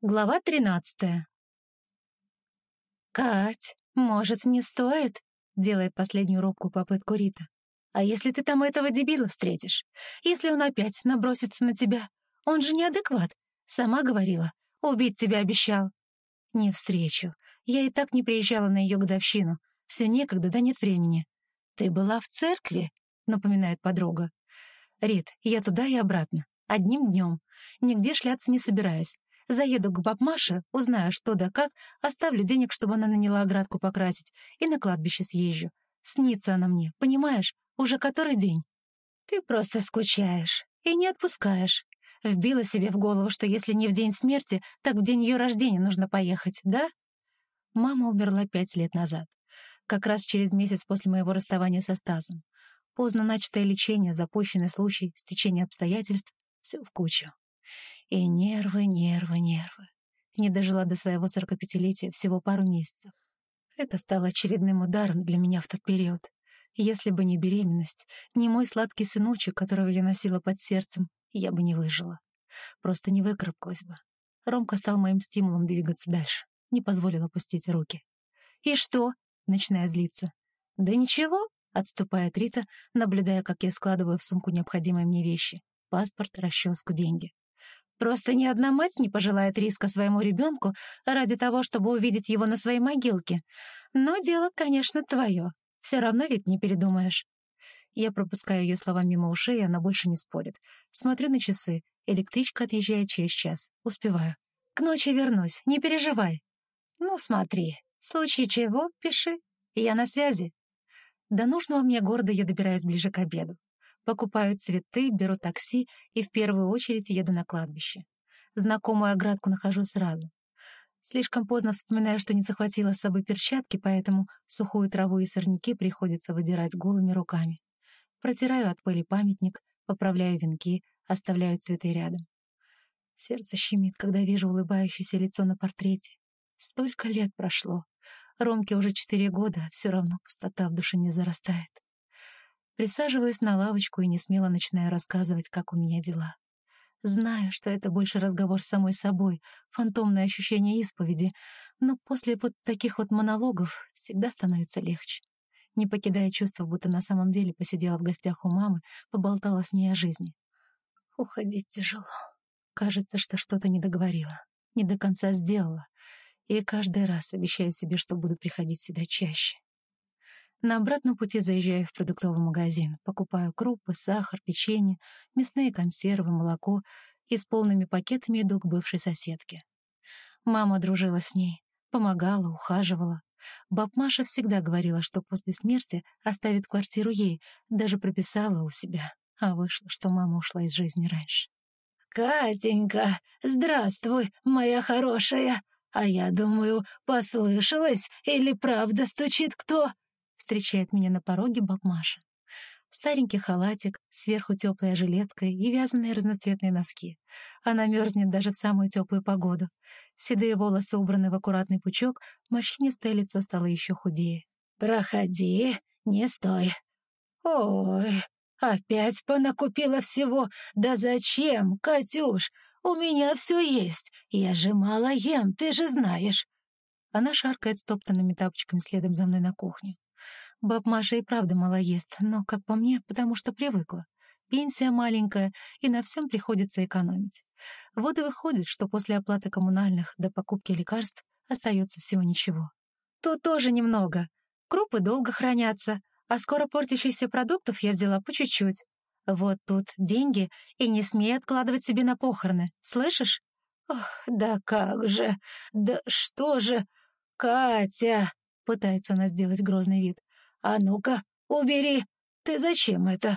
Глава 13. «Кать, может, не стоит?» — делает последнюю робкую попытку Рита. «А если ты там этого дебила встретишь? Если он опять набросится на тебя? Он же неадекват. Сама говорила, убить тебя обещал». «Не встречу. Я и так не приезжала на ее годовщину. Все некогда, да нет времени». «Ты была в церкви?» — напоминает подруга. «Рит, я туда и обратно. Одним днем. Нигде шляться не собираюсь. Заеду к бабмаше, узнаю, что да как, оставлю денег, чтобы она наняла оградку покрасить, и на кладбище съезжу. Снится она мне, понимаешь? Уже который день. Ты просто скучаешь и не отпускаешь. Вбила себе в голову, что если не в день смерти, так в день ее рождения нужно поехать, да? Мама умерла 5 лет назад. Как раз через месяц после моего расставания со Стасом. Поздно начатое лечение, запущенный случай, стечение обстоятельств — все в кучу. И нервы. Не дожила до своего 45-летия всего пару месяцев. Это стало очередным ударом для меня в тот период. Если бы не беременность, не мой сладкий сыночек, которого я носила под сердцем, я бы не выжила. Просто не выкарабкалась бы. Ромка стал моим стимулом двигаться дальше. Не позволил опустить руки. «И что?» — начинаю злиться. «Да ничего», — отступает Рита, наблюдая, как я складываю в сумку необходимые мне вещи. Паспорт, расческу, деньги. Просто ни одна мать не пожелает риска своему ребенку ради того, чтобы увидеть его на своей могилке. Но дело, конечно, твое. Все равно ведь не передумаешь. Я пропускаю ее слова мимо ушей, она больше не спорит. Смотрю на часы. Электричка отъезжает через час. Успеваю. К ночи вернусь, не переживай. Ну, смотри, в случае чего, пиши. Я на связи. До нужного мне города я добираюсь ближе к обеду. Покупаю цветы, беру такси и в первую очередь еду на кладбище. Знакомую оградку нахожу сразу. Слишком поздно вспоминаю, что не захватила с собой перчатки, поэтому сухую траву и сорняки приходится выдирать голыми руками. Протираю от пыли памятник, поправляю венки, оставляю цветы рядом. Сердце щемит, когда вижу улыбающееся лицо на портрете. Столько лет прошло. Ромке уже 4 года, а все равно пустота в душе не зарастает. Присаживаюсь на лавочку и несмело начинаю рассказывать, как у меня дела. Знаю, что это больше разговор с самой собой, фантомное ощущение исповеди, но после вот таких вот монологов всегда становится легче. Не покидая чувство, будто на самом деле посидела в гостях у мамы, поболтала с ней о жизни. Уходить тяжело. Кажется, что что-то не договорила, не до конца сделала, и каждый раз обещаю себе, что буду приходить сюда чаще. На обратном пути заезжаю в продуктовый магазин, покупаю крупы, сахар, печенье, мясные консервы, молоко и с полными пакетами иду к бывшей соседке. Мама дружила с ней, помогала, ухаживала. Баб Маша всегда говорила, что после смерти оставит квартиру ей, даже прописала у себя, а вышло, что мама ушла из жизни раньше. «Катенька, здравствуй, моя хорошая! А я думаю, послышалось или правда стучит кто?» Встречает меня на пороге баб Маша. Старенький халатик, сверху теплая жилетка и вязаные разноцветные носки. Она мерзнет даже в самую теплую погоду. Седые волосы убраны в аккуратный пучок, морщинистое лицо стало еще худее. «Проходи, не стой. Ой, опять понакупила всего. Да зачем, Катюш? У меня все есть. Я же мало ем, ты же знаешь». Она шаркает стоптанными тапочками следом за мной на кухню. Баб Маша и правда мало ест, но, как по мне, потому что привыкла. Пенсия маленькая, и на всем приходится экономить. Вот и выходит, что после оплаты коммунальных до покупки лекарств остается всего ничего. Тут тоже немного. Крупы долго хранятся, а скоро портящихся продуктов я взяла по чуть-чуть. Вот тут деньги, и не смей откладывать себе на похороны, слышишь? Ох, да как же, да что же, Катя... Пытается она сделать грозный вид. «А ну-ка, убери! Ты зачем это?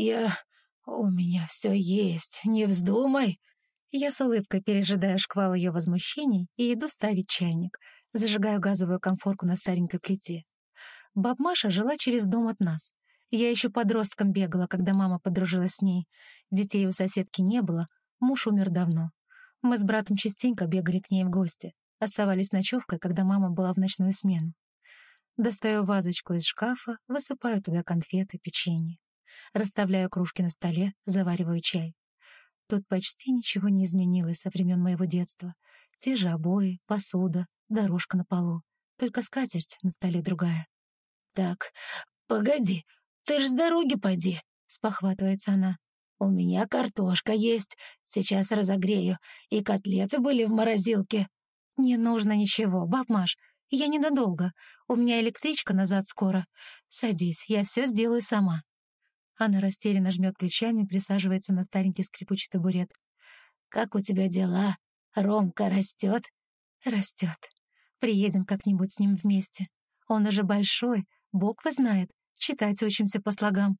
У меня все есть, не вздумай!» Я с улыбкой пережидаю шквал ее возмущений и иду ставить чайник. Зажигаю газовую конфорку на старенькой плите. Баб Маша жила через дом от нас. Я еще подростком бегала, когда мама подружилась с ней. Детей у соседки не было, муж умер давно. Мы с братом частенько бегали к ней в гости. Оставались ночевкой, когда мама была в ночную смену. Достаю вазочку из шкафа, высыпаю туда конфеты, печенье. Расставляю кружки на столе, завариваю чай. Тут почти ничего не изменилось со времен моего детства. Те же обои, посуда, дорожка на полу. Только скатерть на столе другая. «Так, погоди, ты ж с дороги поди», — спохватывается она. «У меня картошка есть, сейчас разогрею, и котлеты были в морозилке». «Не нужно ничего, баб Маш, я ненадолго. У меня электричка назад скоро. Садись, я все сделаю сама». Она растерянно жмет плечами, присаживается на старенький скрипучий табурет. «Как у тебя дела? Ромка растет?» «Растет. Приедем как-нибудь с ним вместе. Он уже большой, буквы знает, читать учимся по слогам».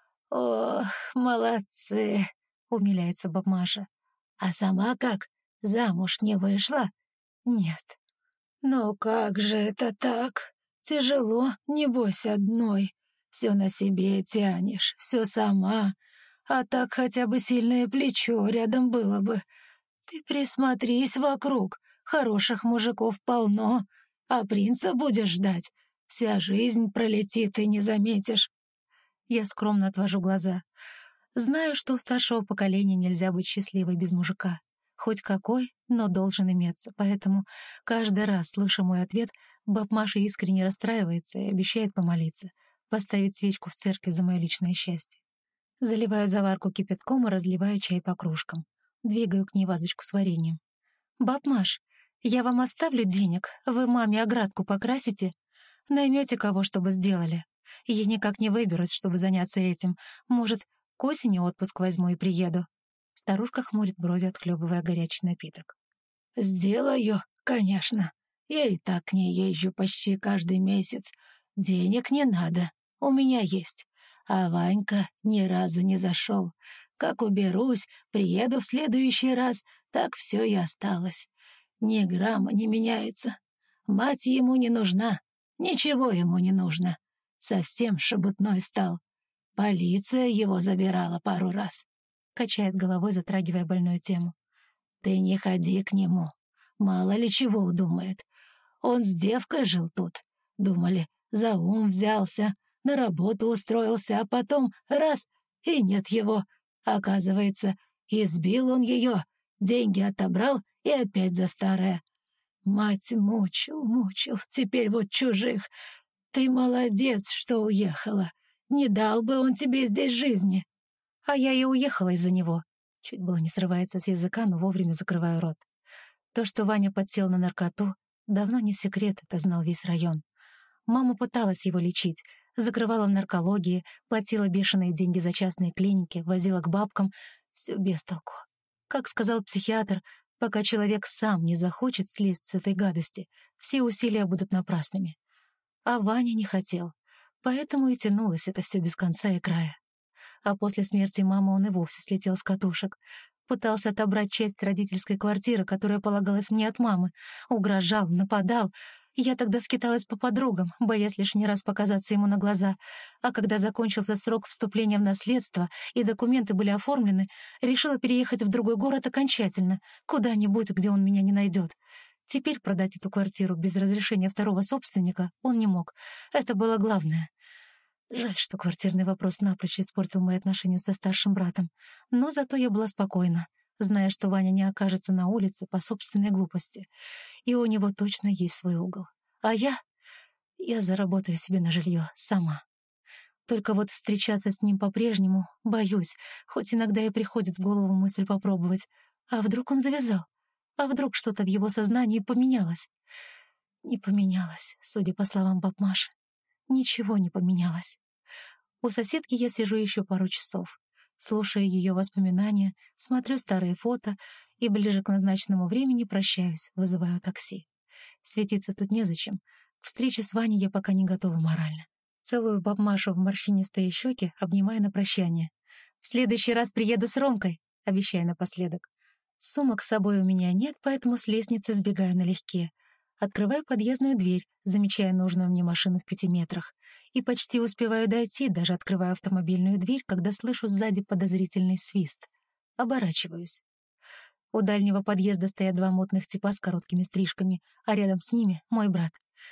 «Ох, молодцы!» — умиляется баб Маша. «А сама как? Замуж не вышла?» «Нет». «Ну как же это так? Тяжело, небось, одной. Все на себе тянешь, все сама. А так хотя бы сильное плечо рядом было бы. Ты присмотрись вокруг, хороших мужиков полно, а принца будешь ждать. Вся жизнь пролетит и не заметишь». Я скромно отвожу глаза. Знаю, что у старшего поколения нельзя быть счастливой без мужика. Хоть какой, но должен иметься, поэтому каждый раз, слыша мой ответ, баб Маша искренне расстраивается и обещает помолиться, поставить свечку в церкви за мое личное счастье. Заливаю заварку кипятком и разливаю чай по кружкам. Двигаю к ней вазочку с вареньем. «Баб Маш, я вам оставлю денег, вы маме оградку покрасите? Наймете кого, чтобы сделали? Я никак не выберусь, чтобы заняться этим. Может, к осени отпуск возьму и приеду». Старушка хмурит брови, отхлебывая горячий напиток. «Сделаю, конечно. Я и так к ней езжу почти каждый месяц. Денег не надо, у меня есть. А Ванька ни разу не зашел. Как уберусь, приеду в следующий раз, так все и осталось. Ни грамма не меняется. Мать ему не нужна, ничего ему не нужно. Совсем шебутной стал. Полиция его забирала пару раз». Качает головой, затрагивая больную тему. «Ты не ходи к нему. Мало ли чего удумает. Он с девкой жил тут. Думали, за ум взялся, на работу устроился, а потом раз — и нет его. Оказывается, избил он ее, деньги отобрал и опять за старое. Мать мучил, теперь вот чужих. Ты молодец, что уехала. Не дал бы он тебе здесь жизни». А я и уехала из-за него. Чуть было не срывается с языка, но вовремя закрываю рот. То, что Ваня подсел на наркоту, давно не секрет, это знал весь район. Мама пыталась его лечить, закрывала в наркологии, платила бешеные деньги за частные клиники, возила к бабкам. Все без толку. Как сказал психиатр, пока человек сам не захочет слезть с этой гадости, все усилия будут напрасными. А Ваня не хотел, поэтому и тянулось это все без конца и края. А после смерти мамы он и вовсе слетел с катушек. Пытался отобрать часть родительской квартиры, которая полагалась мне от мамы. Угрожал, нападал. Я тогда скиталась по подругам, боясь лишний раз показаться ему на глаза. А когда закончился срок вступления в наследство и документы были оформлены, решила переехать в другой город окончательно, куда-нибудь, где он меня не найдет. Теперь продать эту квартиру без разрешения второго собственника он не мог. Это было главное. Жаль, что квартирный вопрос напрочь испортил мои отношения со старшим братом. Но зато я была спокойна, зная, что Ваня не окажется на улице по собственной глупости. И у него точно есть свой угол. А я заработаю себе на жилье сама. Только вот встречаться с ним по-прежнему боюсь, хоть иногда и приходит в голову мысль попробовать. А вдруг он завязал? А вдруг что-то в его сознании поменялось? Не поменялось, судя по словам баб Маши. Ничего не поменялось. У соседки я сижу еще пару часов. Слушаю ее воспоминания, смотрю старые фото и ближе к назначенному времени прощаюсь, вызываю такси. Светиться тут незачем. К встрече с Ваней я пока не готова морально. Целую баб Машу в морщинистые щеки, обнимая на прощание. «В следующий раз приеду с Ромкой», — обещаю напоследок. Сумок с собой у меня нет, поэтому с лестницы сбегаю налегке. Открываю подъездную дверь, замечая нужную мне машину в 5 метрах. И почти успеваю дойти, даже открываю автомобильную дверь, когда слышу сзади подозрительный свист. Оборачиваюсь. У дальнего подъезда стоят 2 мутных типа с короткими стрижками, а рядом с ними мой брат.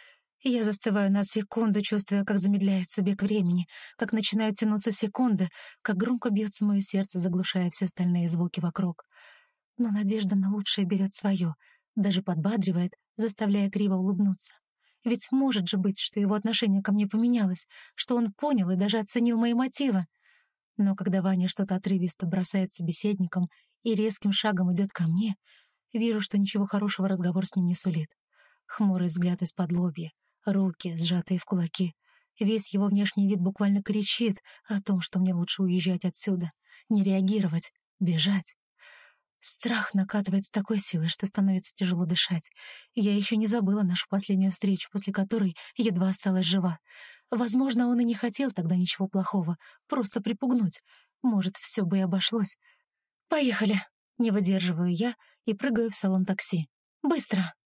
И я застываю на секунду, чувствуя, как замедляется бег времени, как начинают тянуться секунды, как громко бьется мое сердце, заглушая все остальные звуки вокруг. Но надежда на лучшее берет свое. даже подбадривает, заставляя криво улыбнуться. Ведь может же быть, что его отношение ко мне поменялось, что он понял и даже оценил мои мотивы. Но когда Ваня что-то отрывисто бросает собеседникам и резким шагом идет ко мне, вижу, что ничего хорошего разговор с ним не сулит. Хмурый взгляд из-под лобья, руки, сжатые в кулаки. Весь его внешний вид буквально кричит о том, что мне лучше уезжать отсюда, не реагировать, бежать. Страх накатывает с такой силой, что становится тяжело дышать. Я еще не забыла нашу последнюю встречу, после которой едва осталась жива. Возможно, он и не хотел тогда ничего плохого, просто припугнуть. Может, все бы и обошлось. «Поехали!» — не выдерживаю я и прыгаю в салон такси. «Быстро!»